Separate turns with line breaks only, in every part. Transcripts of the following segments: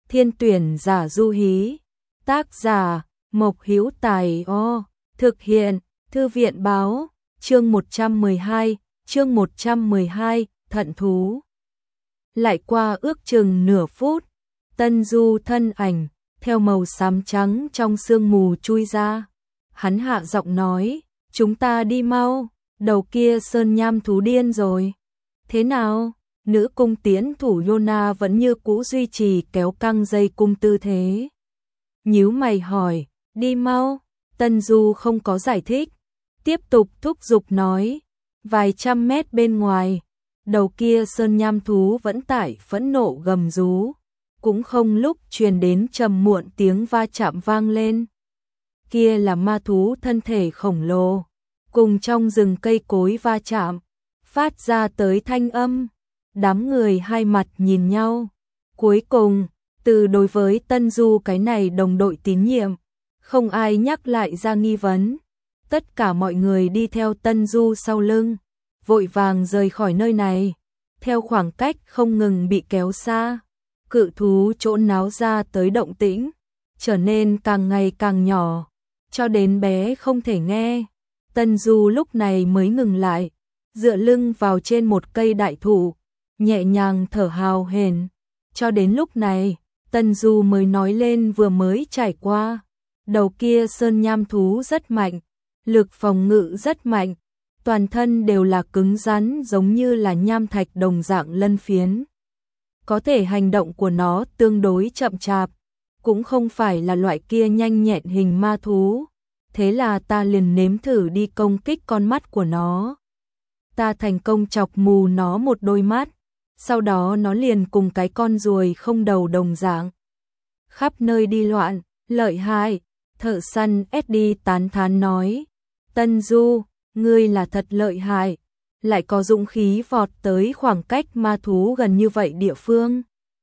Thiên tuyển giả du hí. Tác giả, Mộc Hữu Tài O. Thực hiện, Thư viện báo, chương 112, thận thú. Lại qua ước chừng nửa phút, Tân Du thân ảnh, theo màu xám trắng trong sương mù chui ra. Hắn hạ giọng nói, chúng ta đi mau, đầu kia sơn nham thú điên rồi. Thế nào? Nữ cung tiễn thủ Yona vẫn như cũ duy trì kéo căng dây cung tư thế. Nhíu mày hỏi, đi mau. Tân Du không có giải thích, tiếp tục thúc giục nói, vài trăm mét bên ngoài, đầu kia sơn nham thú vẫn tải phẫn nộ gầm rú, cũng không lúc truyền đến trầm muộn tiếng va chạm vang lên. Kia là ma thú thân thể khổng lồ, cùng trong rừng cây cối va chạm, phát ra tới thanh âm. Đám người hai mặt nhìn nhau. Cuối cùng, từ đối với Tân Du cái này đồng đội tín nhiệm, không ai nhắc lại ra nghi vấn. Tất cả mọi người đi theo Tân Du sau lưng, vội vàng rời khỏi nơi này. Theo khoảng cách không ngừng bị kéo xa, cự thú chỗ náo ra tới động tĩnh, trở nên càng ngày càng nhỏ, cho đến bé không thể nghe. Tân Du lúc này mới ngừng lại, dựa lưng vào trên một cây đại thụ, nhẹ nhàng thở hào hển. Cho đến lúc này, Tân Du mới nói lên vừa mới trải qua. Đầu kia sơn nham thú rất mạnh, lực phòng ngự rất mạnh, toàn thân đều là cứng rắn giống như là nham thạch đồng dạng lân phiến. Có thể hành động của nó tương đối chậm chạp, cũng không phải là loại kia nhanh nhẹn hình ma thú. Thế là ta liền nếm thử đi công kích con mắt của nó. Ta thành công chọc mù nó một đôi mắt, sau đó nó liền cùng cái con ruồi không đầu đồng dạng, khắp nơi đi loạn, lợi hại. Thợ săn Eddie tán thán nói, Tân Du, ngươi là thật lợi hại, lại có dũng khí vọt tới khoảng cách ma thú gần như vậy địa phương.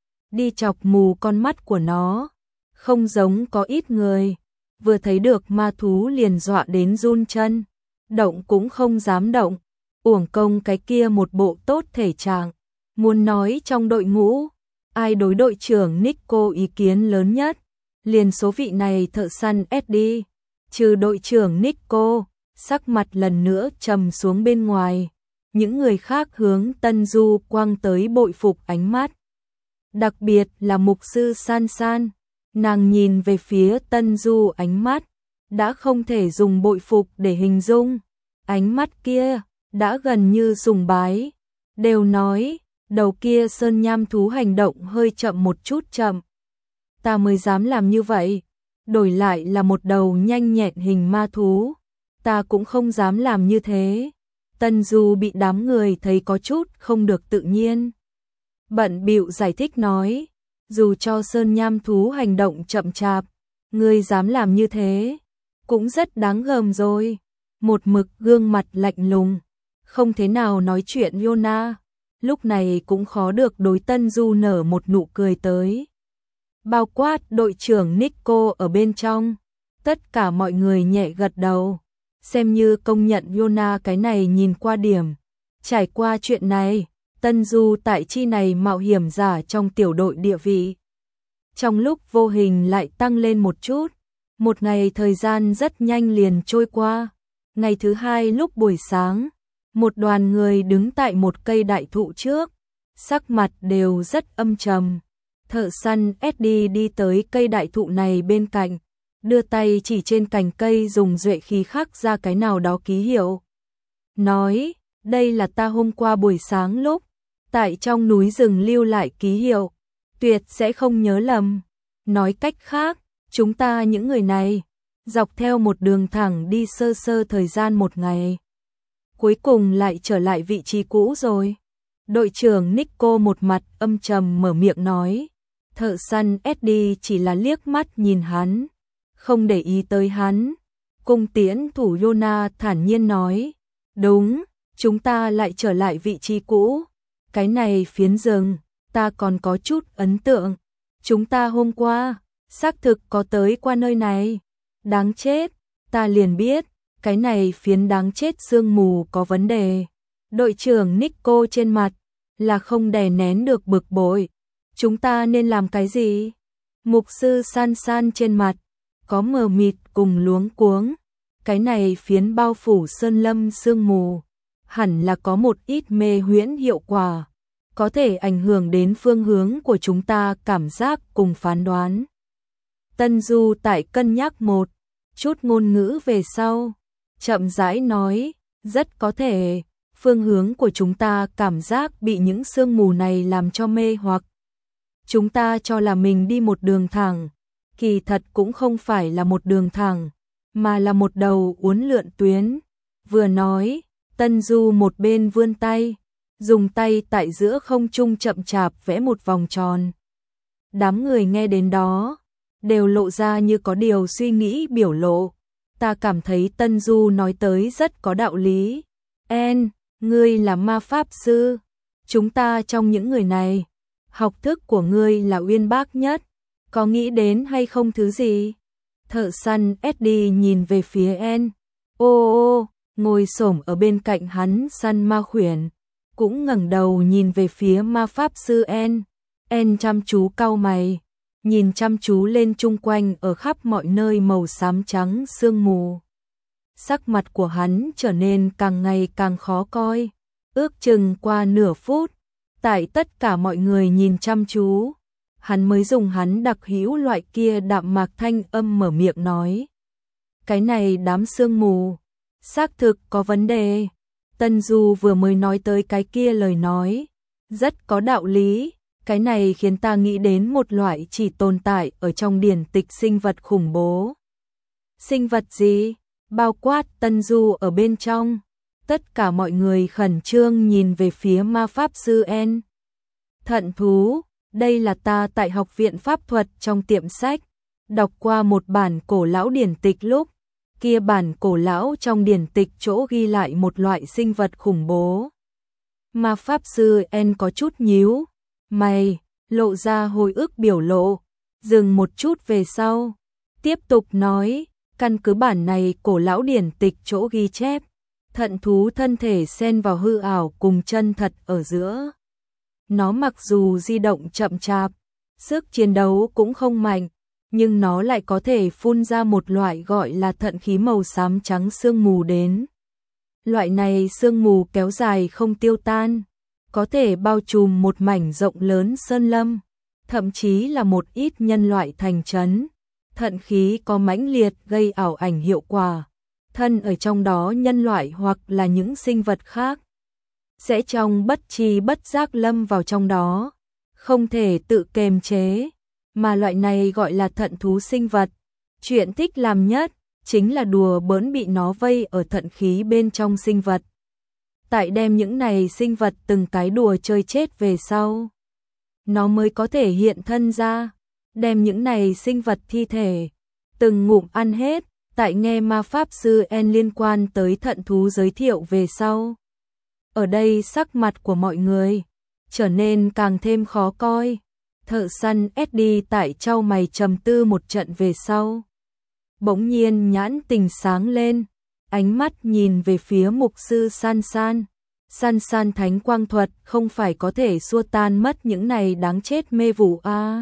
Đi chọc mù con mắt của nó, không giống có ít người, vừa thấy được ma thú liền dọa đến run chân, động cũng không dám động, uổng công cái kia một bộ tốt thể trạng. Muốn nói trong đội ngũ, ai đối đội trưởng Nico ý kiến lớn nhất, liền số vị này thợ săn Eddie, trừ đội trưởng Nico, sắc mặt lần nữa trầm xuống bên ngoài. Những người khác hướng Tân Du quăng tới bội phục ánh mắt. Đặc biệt là mục sư San San, nàng nhìn về phía Tân Du ánh mắt, đã không thể dùng bội phục để hình dung. Ánh mắt kia, đã gần như sùng bái, đều nói, đầu kia sơn nham thú hành động hơi chậm một chút chậm. Ta mới dám làm như vậy, đổi lại là một đầu nhanh nhẹn hình ma thú, ta cũng không dám làm như thế. Tân Du bị đám người thấy có chút không được tự nhiên, bận bịu giải thích nói, dù cho sơn nham thú hành động chậm chạp, ngươi dám làm như thế, cũng rất đáng gờm rồi. Một mực gương mặt lạnh lùng, không thế nào nói chuyện Yona, lúc này cũng khó được đối Tân Du nở một nụ cười tới. Bao quát đội trưởng Nico ở bên trong, tất cả mọi người nhẹ gật đầu, xem như công nhận Yona cái này nhìn qua điểm. Trải qua chuyện này, Tân Du tại chi này mạo hiểm giả trong tiểu đội địa vị, trong lúc vô hình lại tăng lên một chút. Một ngày thời gian rất nhanh liền trôi qua. Ngày thứ hai lúc buổi sáng, một đoàn người đứng tại một cây đại thụ trước, sắc mặt đều rất âm trầm. Thợ săn Eddie đi tới cây đại thụ này bên cạnh, đưa tay chỉ trên cành cây dùng duệ khí khắc ra cái nào đó ký hiệu. Nói, đây là ta hôm qua buổi sáng lúc tại trong núi rừng lưu lại ký hiệu, tuyệt sẽ không nhớ lầm. Nói cách khác, chúng ta những người này, dọc theo một đường thẳng đi sơ sơ thời gian một ngày, cuối cùng lại trở lại vị trí cũ rồi. Đội trưởng Nico một mặt âm trầm mở miệng nói. Thợ săn Eddie chỉ là liếc mắt nhìn hắn, không để ý tới hắn. Cung tiễn thủ Yona thản nhiên nói, đúng, chúng ta lại trở lại vị trí cũ. Cái này phiến rừng, ta còn có chút ấn tượng. Chúng ta hôm qua, xác thực có tới qua nơi này. Đáng chết, ta liền biết, cái này phiến đáng chết sương mù có vấn đề. Đội trưởng Nico trên mặt là không đè nén được bực bội. Chúng ta nên làm cái gì? Mục sư San San trên mặt có mờ mịt cùng luống cuống. Cái này phiến bao phủ sơn lâm sương mù, hẳn là có một ít mê huyễn hiệu quả, có thể ảnh hưởng đến phương hướng của chúng ta cảm giác cùng phán đoán. Tân Du tại cân nhắc một chút ngôn ngữ về sau, chậm rãi nói, rất có thể phương hướng của chúng ta cảm giác bị những sương mù này làm cho mê hoặc. Chúng ta cho là mình đi một đường thẳng, kỳ thật cũng không phải là một đường thẳng, mà là một đầu uốn lượn tuyến. Vừa nói, Tân Du một bên vươn tay, dùng tay tại giữa không trung chậm chạp vẽ một vòng tròn. Đám người nghe đến đó, đều lộ ra như có điều suy nghĩ biểu lộ. Ta cảm thấy Tân Du nói tới rất có đạo lý. Ngươi là ma pháp sư, chúng ta trong những người này, học thức của ngươi là uyên bác nhất, có nghĩ đến hay không thứ gì? Thợ săn Eddie nhìn về phía ngồi xổm ở bên cạnh hắn săn ma khuyển, cũng ngẩng đầu nhìn về phía ma pháp sư chăm chú cau mày, nhìn chăm chú lên chung quanh ở khắp mọi nơi màu xám trắng sương mù. Sắc mặt của hắn trở nên càng ngày càng khó coi, ước chừng qua nửa phút, tại tất cả mọi người nhìn chăm chú, hắn mới dùng hắn đặc hữu loại kia đạm mạc thanh âm mở miệng nói. Cái này đám sương mù, xác thực có vấn đề. Tân Du vừa mới nói tới cái kia lời nói, rất có đạo lý, cái này khiến ta nghĩ đến một loại chỉ tồn tại ở trong điển tịch sinh vật khủng bố. Sinh vật gì? Bao quát Tân Du ở bên trong. Tất cả mọi người khẩn trương nhìn về phía ma pháp sư Thận thú, đây là ta tại học viện pháp thuật trong tiệm sách, đọc qua một bản cổ lão điển tịch lúc, kia bản cổ lão trong điển tịch chỗ ghi lại một loại sinh vật khủng bố. Ma pháp sư có chút nhíu mày, lộ ra hồi ức biểu lộ, dừng một chút về sau, tiếp tục nói, căn cứ bản này cổ lão điển tịch chỗ ghi chép, thận thú thân thể xen vào hư ảo cùng chân thật ở giữa. Nó mặc dù di động chậm chạp, sức chiến đấu cũng không mạnh, nhưng nó lại có thể phun ra một loại gọi là thận khí màu xám trắng sương mù đến. Loại này sương mù kéo dài không tiêu tan, có thể bao trùm một mảnh rộng lớn sơn lâm, thậm chí là một ít nhân loại thành trấn. Thận khí có mãnh liệt gây ảo ảnh hiệu quả, thân ở trong đó nhân loại hoặc là những sinh vật khác sẽ trong bất tri bất giác lâm vào trong đó, không thể tự kiềm chế, mà loại này gọi là thận thú sinh vật. Chuyện thích làm nhất chính là đùa bỡn bị nó vây ở thận khí bên trong sinh vật. Tại đem những này sinh vật từng cái đùa chơi chết về sau, nó mới có thể hiện thân ra, đem những này sinh vật thi thể từng ngụm ăn hết. Tại nghe ma pháp sư liên quan tới thận thú giới thiệu về sau, ở đây sắc mặt của mọi người trở nên càng thêm khó coi. Thợ săn Eddie tại trao mày trầm tư một trận về sau, bỗng nhiên nhãn tình sáng lên, ánh mắt nhìn về phía mục sư San San. San San thánh quang thuật không phải có thể xua tan mất những này đáng chết mê vụ à?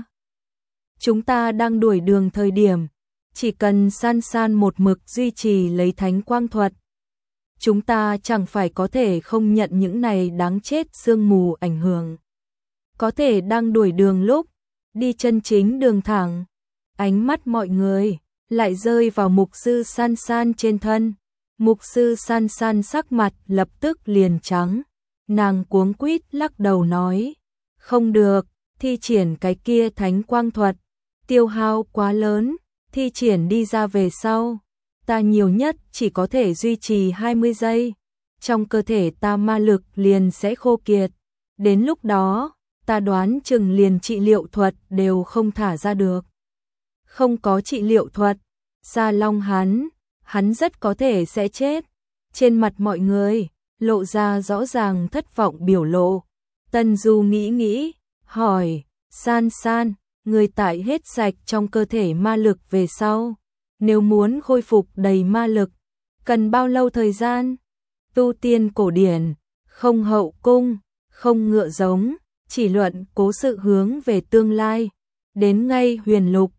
Chúng ta đang đuổi đường thời điểm, chỉ cần San San một mực duy trì lấy thánh quang thuật, chúng ta chẳng phải có thể không nhận những này đáng chết sương mù ảnh hưởng. Có thể đang đuổi đường lúc, đi chân chính đường thẳng. Ánh mắt mọi người lại rơi vào mục sư San San trên thân. Mục sư San San sắc mặt lập tức liền trắng. Nàng cuống quýt lắc đầu nói, không được, thi triển cái kia thánh quang thuật, tiêu hao quá lớn, thi triển đi ra về sau, ta nhiều nhất chỉ có thể duy trì 20 giây, trong cơ thể ta ma lực liền sẽ khô kiệt, đến lúc đó, ta đoán chừng liền trị liệu thuật đều không thả ra được. Không có trị liệu thuật, Sa Long hắn rất có thể sẽ chết. Trên mặt mọi người lộ ra rõ ràng thất vọng biểu lộ. Tân Du nghĩ, hỏi, San San, người tại hết sạch trong cơ thể ma lực về sau, nếu muốn khôi phục đầy ma lực, cần bao lâu thời gian? Tu tiên cổ điển, không hậu cung, không ngựa giống, chỉ luận cố sự hướng về tương lai, đến ngay huyền lục,